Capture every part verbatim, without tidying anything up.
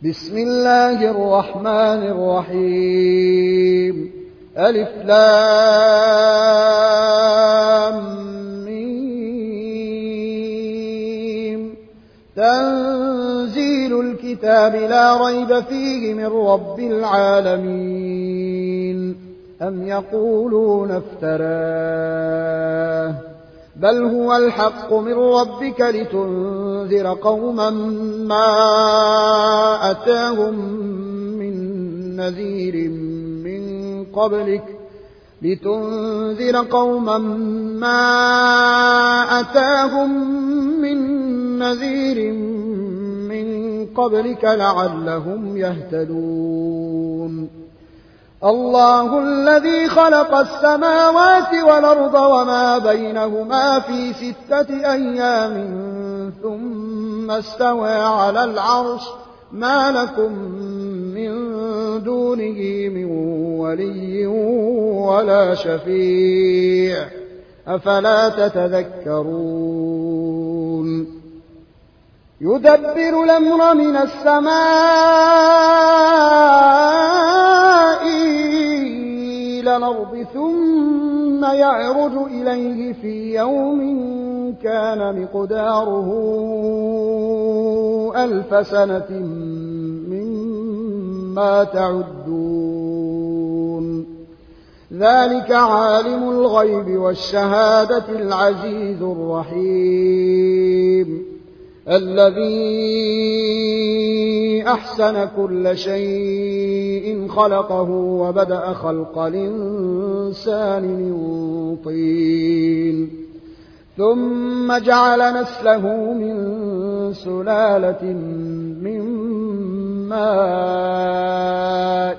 بسم الله الرحمن الرحيم ألف لام ميم تنزيل الكتاب لا ريب فيه من رب العالمين أم يقولون افتراه بل هو الحق من ربك لتنذر قوما ما أتاهم من نذير من قبلك لتنذر قوما ما أتاهم من نذير من قبلك لعلهم يهتدون الله الذي خلق السماوات والأرض وما بينهما في ستة أيام ثم استوى على العرش ما لكم من دونه من ولي ولا شفيع أفلا تتذكرون يدبر الأمر من السماء إلى الأرض ثم يعرج إليه في يوم كان مقداره ألف سنة مما تعدون ذلك عالم الغيب والشهادة العزيز الرحيم الذي أحسن كل شيء خلقه وبدأ خلق الإنسان من طين ثم جعل نسله من سلالة من ماء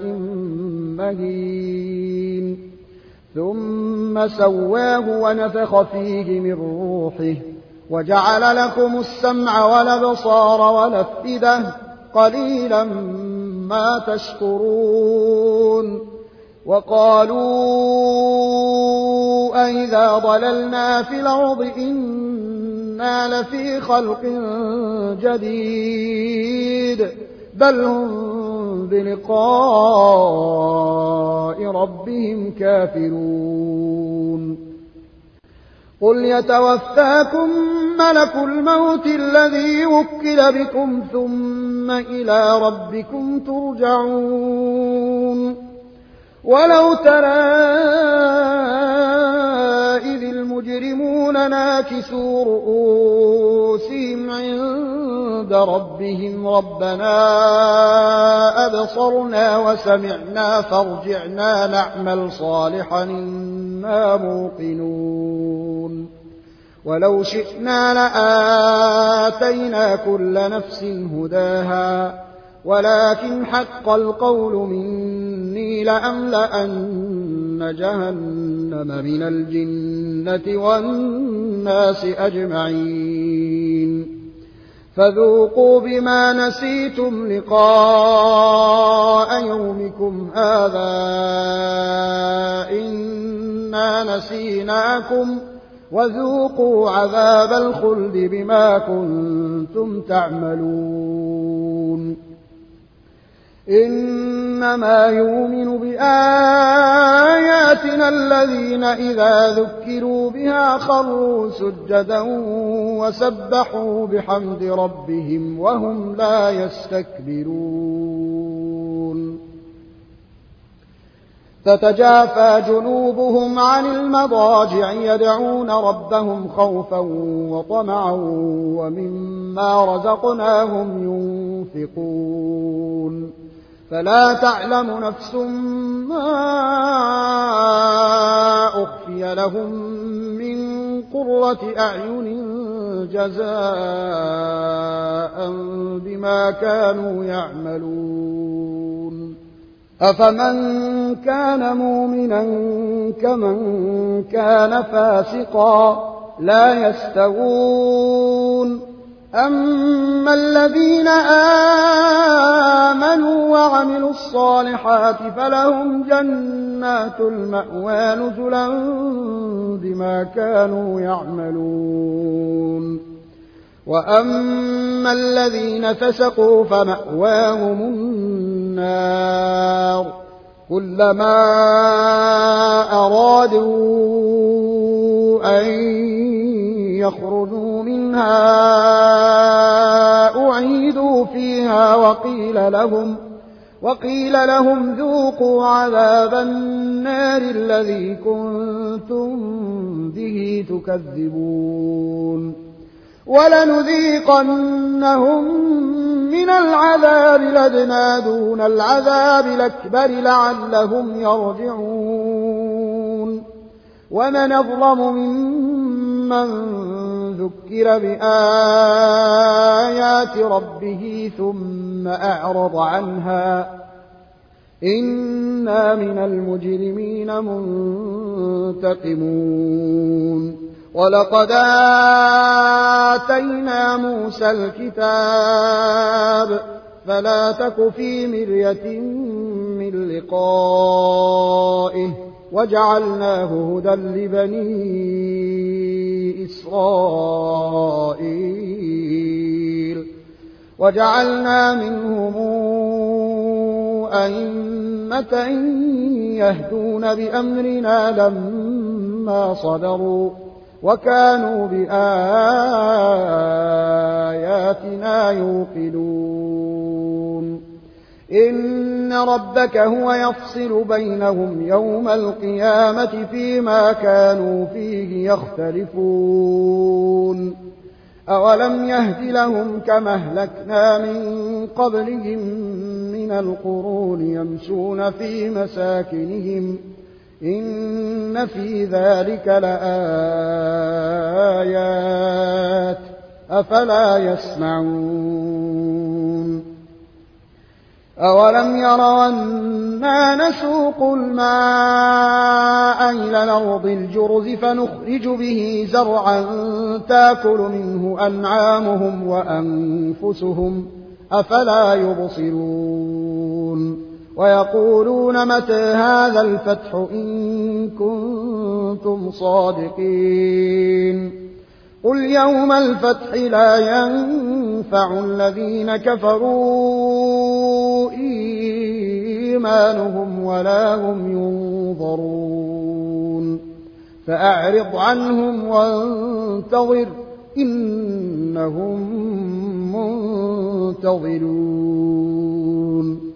مهين ثم سواه ونفخ فيه من روحه وجعل لكم السمع والأبصار والأفئدة قليلا ما تشكرون وقالوا أئذا ضللنا في الأرض إنا لفي خلق جديد بل هم بلقاء ربهم كافرون قل يتوفاكم ملك الموت الذي وكل بكم ثم إلى ربكم ترجعون ولو ترى إذ المجرمون ناكسوا رؤوسهم عند ربهم ربنا أبصرنا وسمعنا فارجعنا نعمل صالحا إنا موقنون ولو شئنا لآتينا كل نفس هداها ولكن حق القول مني لأملأن جهنم من الجنة والناس أجمعين فذوقوا بما نسيتم لقاء يومكم هذا إنا نسيناكم وذوقوا عذاب الخلد بما كنتم تعملون إنما يؤمن بآياتنا الذين إذا ذكروا بها خروا سجدا وسبحوا بحمد ربهم وهم لا يستكبرون تتجافى جنوبهم عن المضاجع يدعون ربهم خوفا وطمعا ومما رزقناهم ينفقون فلا تعلم نفس ما أخفي لهم من قرة أعين جزاء بما كانوا يعملون أفمن كان مؤمنا كمن كان فاسقا لا يستوون أما الذين آمنوا وعملوا الصالحات فلهم جنات المأوى نزلا بما كانوا يعملون وأما الذين فسقوا فمأواهم النار كلما أرادوا أن يخرجوا منها أعيدوا فيها وقيل لهم وقيل لهم ذوقوا عذاب النار الذي كنتم به تكذبون ولنذيقنهم من العذاب الأدنى دون العذاب الأكبر لعلهم يرجعون ومن أظلم ممن ذكر بآيات ربه ثم أعرض عنها إنا من المجرمين منتقمون ولقد آتينا موسى الكتاب فلا تك في مرية من لقائه وجعلناه هدى لبني إسرائيل وجعلنا منهم أئمة يهدون بأمرنا لما صبروا وكانوا بآياتنا يوقنون إن ربك هو يفصل بينهم يوم القيامة فيما كانوا فيه يختلفون أولم يهد لهم كما أهلكنا من قبلهم من القرون يمشون في مساكنهم إن في ذلك لآيات أفلا يسمعون أولم يروا أنا نسوق الماء إلى الأرض الجرز فنخرج به زرعا تاكل منه أنعامهم وأنفسهم أفلا يبصرون ويقولون متى هذا الفتح إن كنتم صادقين قل يوم الفتح لا ينفع الذين كفروا إيمانهم ولا هم ينظرون فأعرض عنهم وانتظر إنهم منتظرون